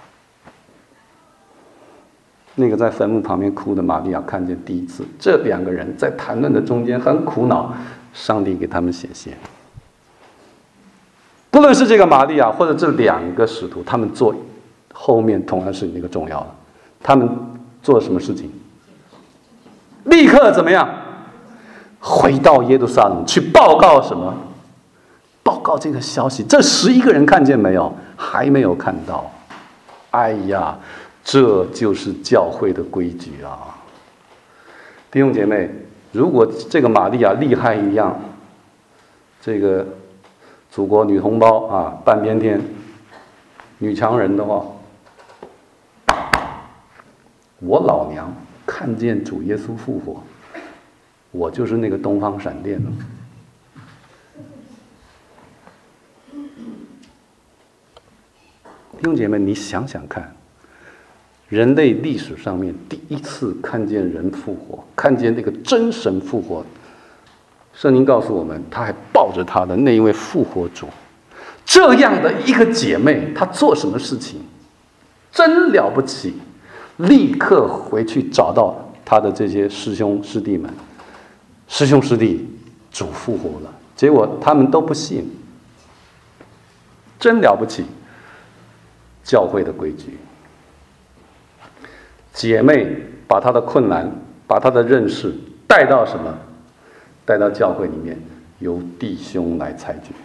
那个在坟墓旁边哭的玛利亚看见第一次，这两个人在谈论的中间很苦恼，上帝给他们显现。不论是这个玛利亚或者这2个使徒，他们做后面同样是那个重要的，他们做什么事情？立刻怎么样？回到耶路撒冷去报告什么？报告这个消息。这11个人看见没有？还没有看到。哎呀，这就是教会的规矩啊！弟兄姐妹，如果这个玛利亚厉害一样，这个祖国女同胞半边天女强人的话，我老娘看见主耶稣复活，我就是那个东方闪电了。弟兄姐妹，你想想看，人类历史上面第一次看见人复活，看见那个真神复活，圣经告诉我们，他还抱着他的那一位复活主。这样的一个姐妹，她做什么事情真了不起，立刻回去找到他的这些师兄师弟们，师兄师弟，主复活了。结果他们都不信，真了不起。教会的规矩，姐妹把她的困难，把她的认识带到什么？带到教会里面，由弟兄来裁决。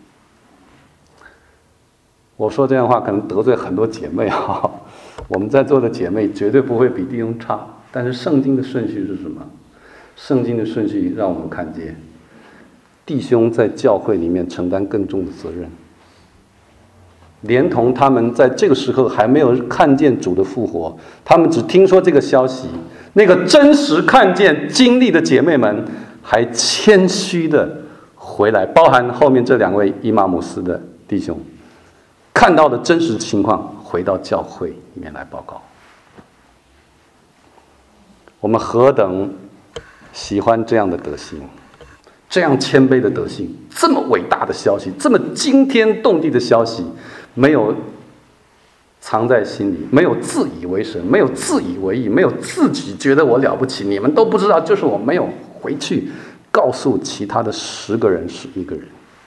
我说这样的话可能得罪很多姐妹我们在座的姐妹绝对不会比弟兄差，但是圣经的顺序是什么？圣经的顺序让我们看见，弟兄在教会里面承担更重的责任，连同他们在这个时候还没有看见主的复活，他们只听说这个消息，那个真实看见经历的姐妹们还谦虚的回来，包含后面这2位伊玛姆斯的弟兄，看到的真实情况回到教会里面来报告。我们何等喜欢这样的德行，这样谦卑的德行，这么伟大的消息，这么惊天动地的消息，没有藏在心里，没有自以为神，没有自以为意，没有自己觉得我了不起，你们都不知道，就是我没有回去告诉其他的10个人11个人，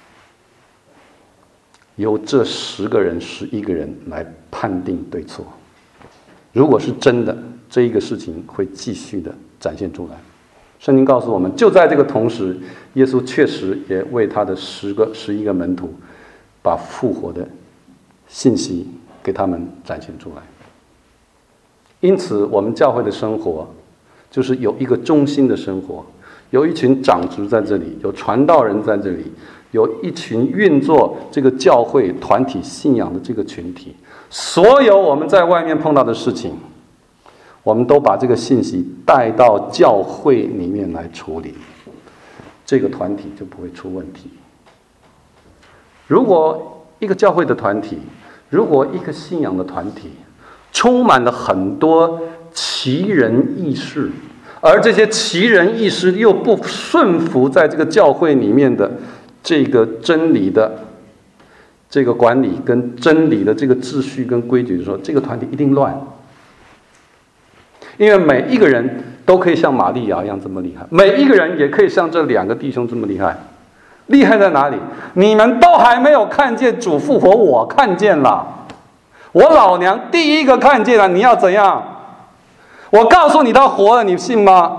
由这10个人11个人来判定对错。如果是真的， 这一个事情会继续的展现出来。圣经告诉我们，就在这个同时，耶稣确实也为他的11个门徒把复活的信息给他们展现出来。因此我们教会的生活就是有一个中心的生活，有一群长职在这里，有传道人在这里，有一群运作这个教会团体信仰的这个群体。所有我们在外面碰到的事情，我们都把这个信息带到教会里面来处理，这个团体就不会出问题。如果一个教会的团体，如果一个信仰的团体充满了很多奇人异事，而这些奇人异事又不顺服在这个教会里面的这个真理的这个管理跟真理的这个秩序跟规矩的时候，这个团体一定乱。因为每一个人都可以像玛利亚一样这么厉害，每一个人也可以像这2个弟兄这么厉害。厉害在哪里？你们都还没有看见主复活，我看见了，我老娘第一个看见了，你要怎样？我告诉你他活了，你信吗？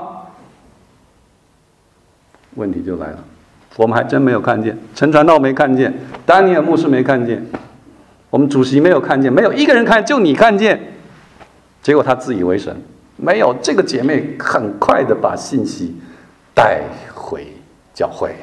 问题就来了，我们还真没有看见，陈传道没看见，丹尼尔牧师没看见，我们主席没有看见，没有一个人看见，就你看见。结果他自以为神，没有。这个姐妹很快的把信息带回教会。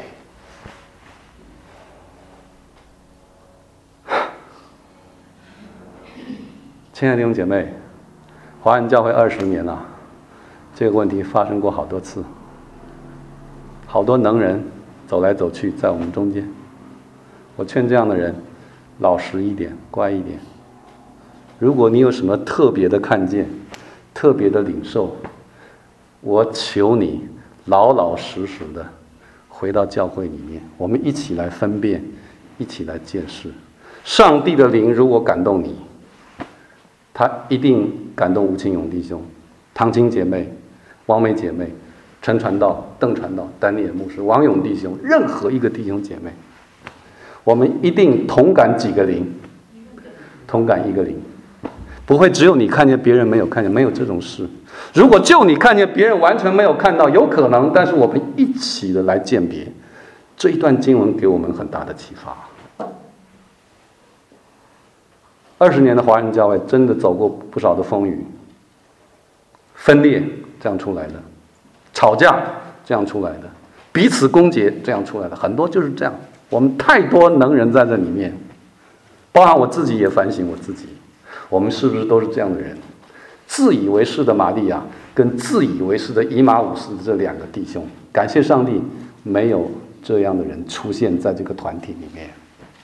亲爱的弟兄姐妹，华人教会20年了，这个问题发生过好多次，好多能人走来走去在我们中间。我劝这样的人老实一点，乖一点。如果你有什么特别的看见，特别的领受，我求你老老实实的回到教会里面，我们一起来分辨，一起来见识。上帝的灵如果感动你，他一定感动吴清勇弟兄、唐青姐妹、王梅姐妹、陈传道、邓传道、丹尼尔牧师、王勇弟兄，任何一个弟兄姐妹，我们一定同感几个灵，同感一个灵。不会只有你看见，别人没有看见，没有这种事。如果就你看见，别人完全没有看到，有可能，但是我们一起的来鉴别。这一段经文给我们很大的启发。20年的华人教会真的走过不少的风雨，分裂这样出来的，吵架这样出来的，彼此攻讦这样出来的，很多就是这样。我们太多能人在这里面，包含我自己也反省我自己，我们是不是都是这样的人？自以为是的玛利亚跟自以为是的以马忤斯的这2个弟兄，感谢上帝没有这样的人出现在这个团体里面。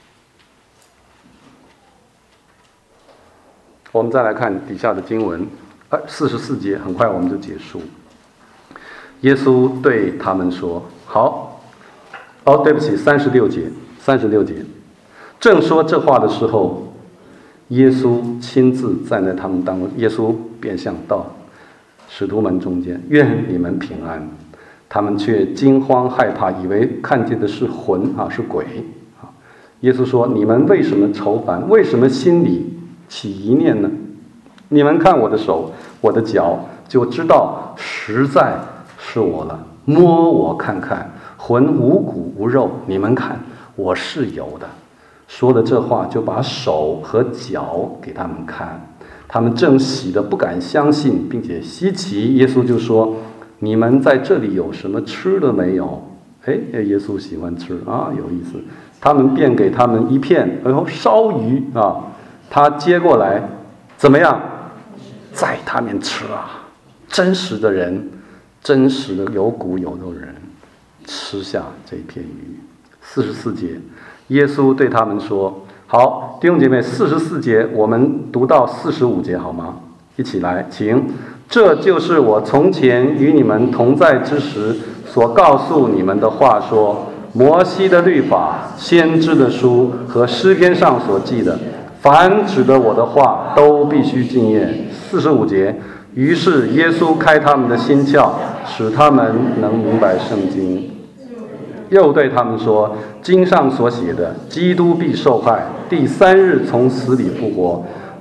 我们再来看底下的经文，44节，很快我们就结束。耶稣对他们说：“好，对不起，36节。正说这话的时候，耶稣亲自站在他们当中，耶稣便向到使徒们中间，愿你们平安。他们却惊慌害怕，以为看见的是魂是鬼。耶稣说：你们为什么愁烦？为什么心里起疑念呢？你们看我的手，我的脚，就知道实在是我了。摸我看看，魂无骨无肉，你们看我是有的。说了这话，就把手和脚给他们看。他们正喜得不敢相信，并且稀奇。耶稣就说：你们在这里有什么吃的没有？耶稣喜欢吃有意思。他们便给他们一片烧鱼他接过来怎么样？在他面吃真实的人，真实的有骨有肉的人吃下这片鱼。44节，耶稣对他们说：好，弟兄姐妹，44节我们读到45节好吗？一起来，请。这就是我从前与你们同在之时所告诉你们的话，说摩西的律法、先知的书和诗篇上所记的，凡指的我的话都必须应验。45节，于是耶稣开他们的心窍，使他们能明白圣经。又对他们说：经上所写的，基督必受害，第3日从死里复活，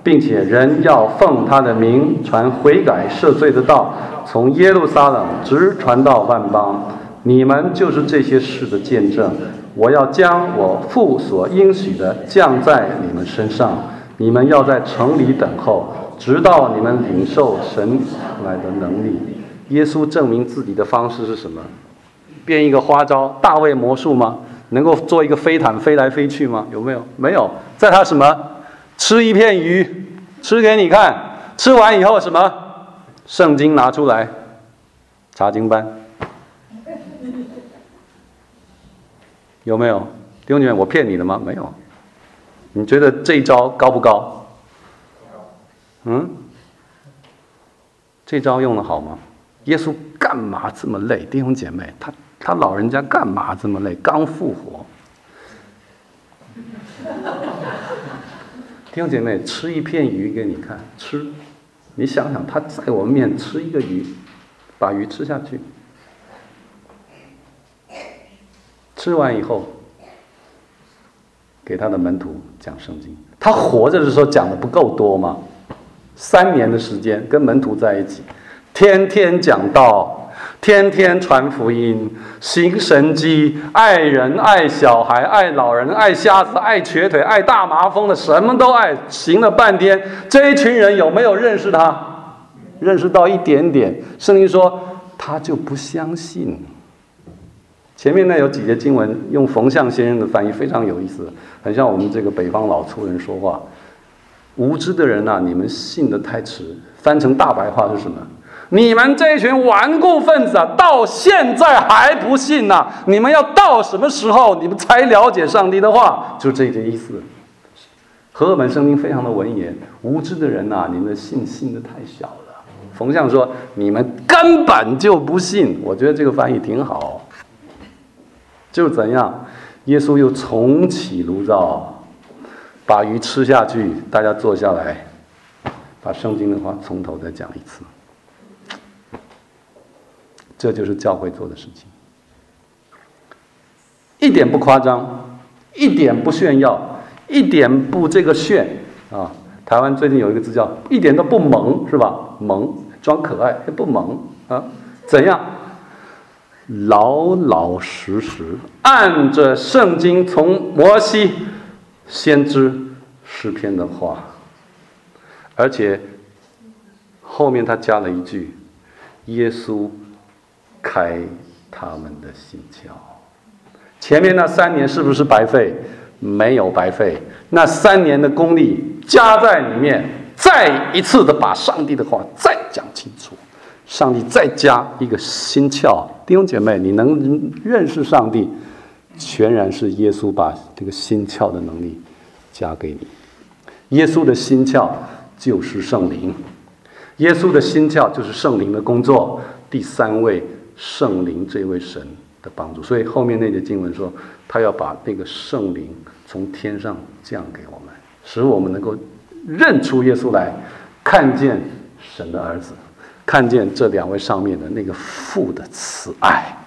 并且人要奉他的名传悔改赦罪的道，从耶路撒冷直传到万邦。你们就是这些事的见证。我要将我父所应许的降在你们身上，你们要在城里等候，直到你们领受神来的能力。耶稣证明自己的方式是什么？变一个花招，大卫魔术吗？能够做一个飞毯飞来飞去吗？有没有？没有。在他什么？吃一片鱼，吃给你看，吃完以后什么？圣经拿出来，查经班。有没有？弟兄姐妹，我骗你的吗？没有。你觉得这一招高不高？这招用的好吗？耶稣干嘛这么累？弟兄姐妹，他老人家干嘛这么累？刚复活。弟兄姐妹，吃一片鱼给你看，吃。你想想，他在我面吃一个鱼，把鱼吃下去。吃完以后，给他的门徒讲圣经。他活着的时候讲的不够多吗？3年的时间跟门徒在一起，天天讲道，天天传福音，行神迹，爱人爱小孩爱老人爱瞎子爱瘸腿爱大麻风的，什么都爱，行了半天。这一群人有没有认识他？认识到一点点。圣经说他就不相信。前面那有几节经文用冯象先生的翻译非常有意思，很像我们这个北方老粗人说话。无知的人啊，你们信得太迟。翻成大白话是什么？你们这群顽固分子啊，到现在还不信啊！你们要到什么时候你们才了解上帝的话？就这个意思。和合本圣经非常的文言。无知的人啊，你们的信得太小了。冯象说你们根本就不信。我觉得这个翻译挺好。就怎样，耶稣又重启炉灶，把鱼吃下去，大家坐下来，把圣经的话从头再讲一次。这就是教会做的事情，一点不夸张，一点不炫耀，一点不这个炫啊！台湾最近有一个字叫一点都不萌，是吧？萌，装可爱，不萌啊？怎样？老老实实按着圣经从摩西先知诗篇的话，而且后面他加了一句：耶稣开他们的心窍。前面那3年是不是白费？没有白费。那3年的功力加在里面，再一次的把上帝的话再讲清楚。上帝再加一个心窍。弟兄姐妹，你能认识上帝，全然是耶稣把这个心窍的能力加给你。耶稣的心窍就是圣灵，耶稣的心窍就是圣灵的工作。第3位圣灵，这位神的帮助。所以后面那节经文说，他要把那个圣灵从天上降给我们，使我们能够认出耶稣来，看见神的儿子，看见这2位上面的那个父的慈爱。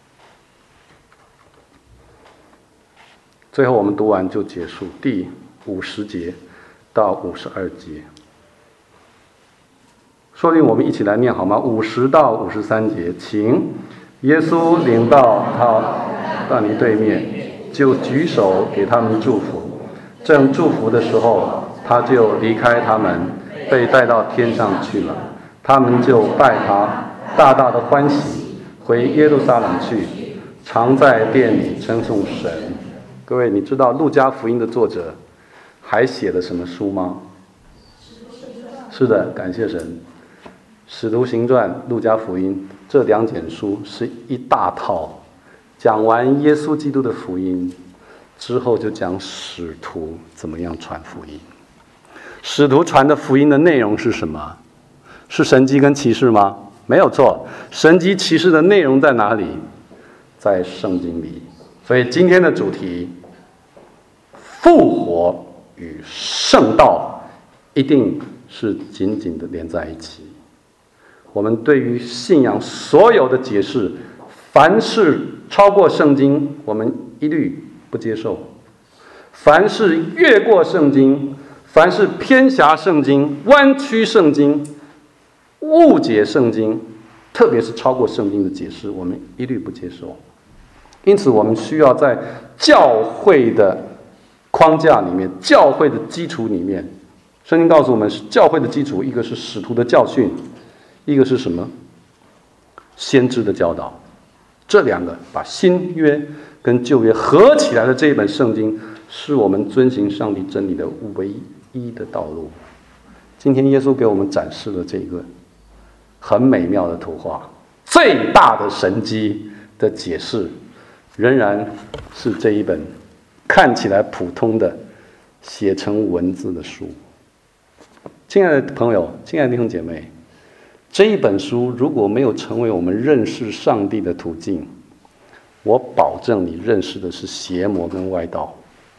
最后我们读完就结束，第50节到52节。说不定我们一起来念好吗？50到53节，请。耶稣领到你对面，就举手给他们祝福。正祝福的时候，他就离开他们，被带到天上去了。他们就拜他，大大的欢喜，回耶路撒冷去，常在殿里称颂神。各位，你知道路加福音的作者还写了什么书吗？是的，感谢神。使徒行传、路加福音这2卷书是一大套，讲完耶稣基督的福音之后，就讲使徒怎么样传福音。使徒传的福音的内容是什么？是神迹跟奇事吗？没有错，神迹奇事的内容在哪里？在圣经里。所以今天的主题，复活与圣道一定是紧紧的连在一起。我们对于信仰所有的解释，凡是超过圣经，我们一律不接受；凡是越过圣经， 凡是偏狭圣经、弯曲圣经、误解圣经，特别是超过圣经的解释，我们一律不接受。因此，我们需要在教会的框架里面、教会的基础里面，圣经告诉我们，教会的基础，一个是使徒的教训，一个是什么？先知的教导。这两个把新约跟旧约合起来的这一本圣经，是我们遵行上帝真理的唯一的道路。今天耶稣给我们展示了这个很美妙的图画，最大的神迹的解释，仍然是这一本看起来普通的写成文字的书。亲爱的朋友，亲爱的弟兄姐妹，这一本书如果没有成为我们认识上帝的途径，我保证你认识的是邪魔跟外道。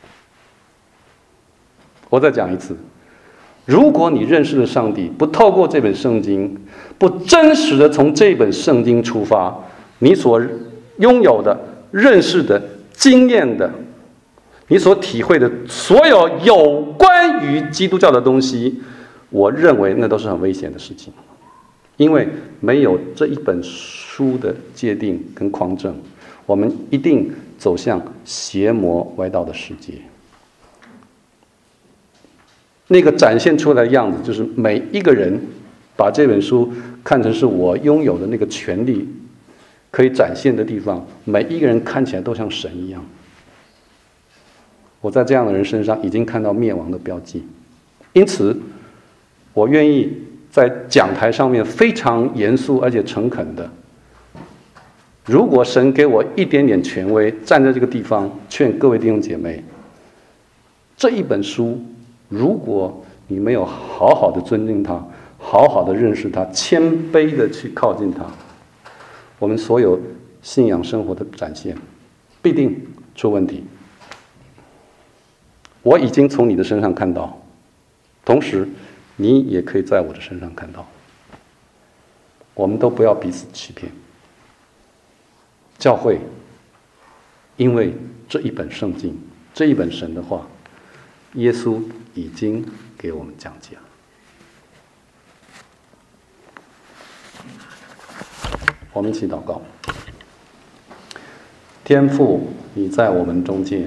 我再讲一次，如果你认识的上帝不透过这本圣经，不真实的从这本圣经出发，你所拥有的、认识的、经验的，你所体会的所有有关于基督教的东西，我认为那都是很危险的事情。因为没有这一本书的界定跟匡正，我们一定走向邪魔歪道的世界。那个展现出来的样子，就是每一个人把这本书看成是我拥有的那个权利可以展现的地方，每一个人看起来都像神一样。我在这样的人身上已经看到灭亡的标记，因此我愿意在讲台上面非常严肃而且诚恳的，如果神给我一点点权威，站在这个地方劝各位弟兄姐妹，这一本书如果你没有好好的尊敬它，好好的认识它，谦卑的去靠近它，我们所有信仰生活的展现必定出问题。我已经从你的身上看到，同时你也可以在我的身上看到。我们都不要彼此欺骗。教会因为这一本圣经，这一本神的话，耶稣已经给我们讲解了。我们一起祷告。天父，你在我们中间，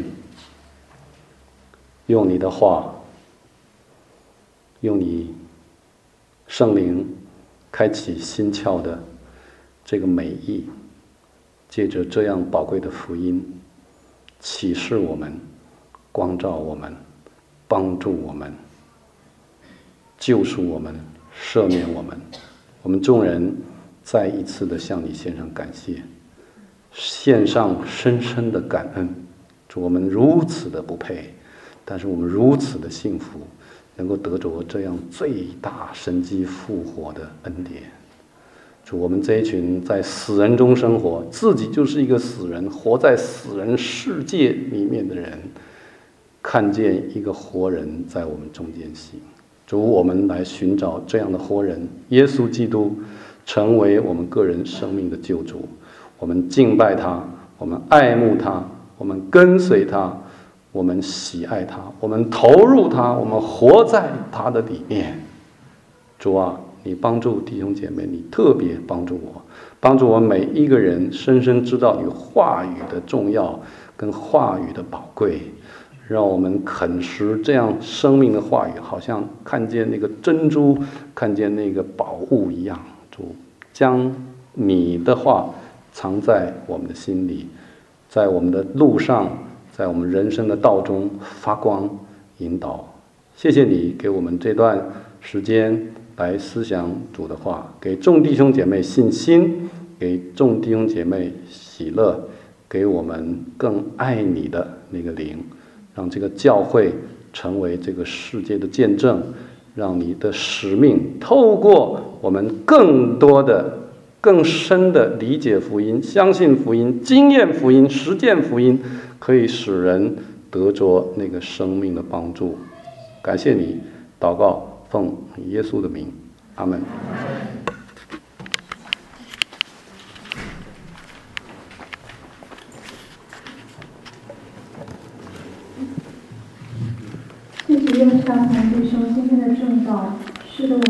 用你的话，用你圣灵开启心窍的这个美意，借着这样宝贵的福音启示我们，光照我们，帮助我们，救赎我们，赦免我们。我们众人再一次的向你献上感谢，献上深深的感恩。主，我们如此的不配，但是我们如此的幸福，能够得着这样最大神迹复活的恩典。主，我们这一群在死人中生活，自己就是一个死人，活在死人世界里面的人，看见一个活人在我们中间行。主，我们来寻找这样的活人，耶稣基督成为我们个人生命的救主。我们敬拜他，我们爱慕他，我们跟随他，我们喜爱他，我们投入他，我们活在他的里面。主啊，你帮助弟兄姐妹，你特别帮助我，帮助我每一个人深深知道你话语的重要跟话语的宝贵，让我们啃食这样生命的话语，好像看见那个珍珠，看见那个宝物一样。主，将你的话藏在我们的心里，在我们的路上，在我们人生的道中发光引导。谢谢你给我们这段时间来思想主的话，给众弟兄姐妹信心，给众弟兄姐妹喜乐，给我们更爱你的那个灵，让这个教会成为这个世界的见证，让你的使命透过我们更多的更深的理解福音，相信福音，经验福音，实践福音，可以使人得着那个生命的帮助。感谢你，祷告奉耶稣的名，阿们。 谢谢谢沙童弟兄今天的正道，使得我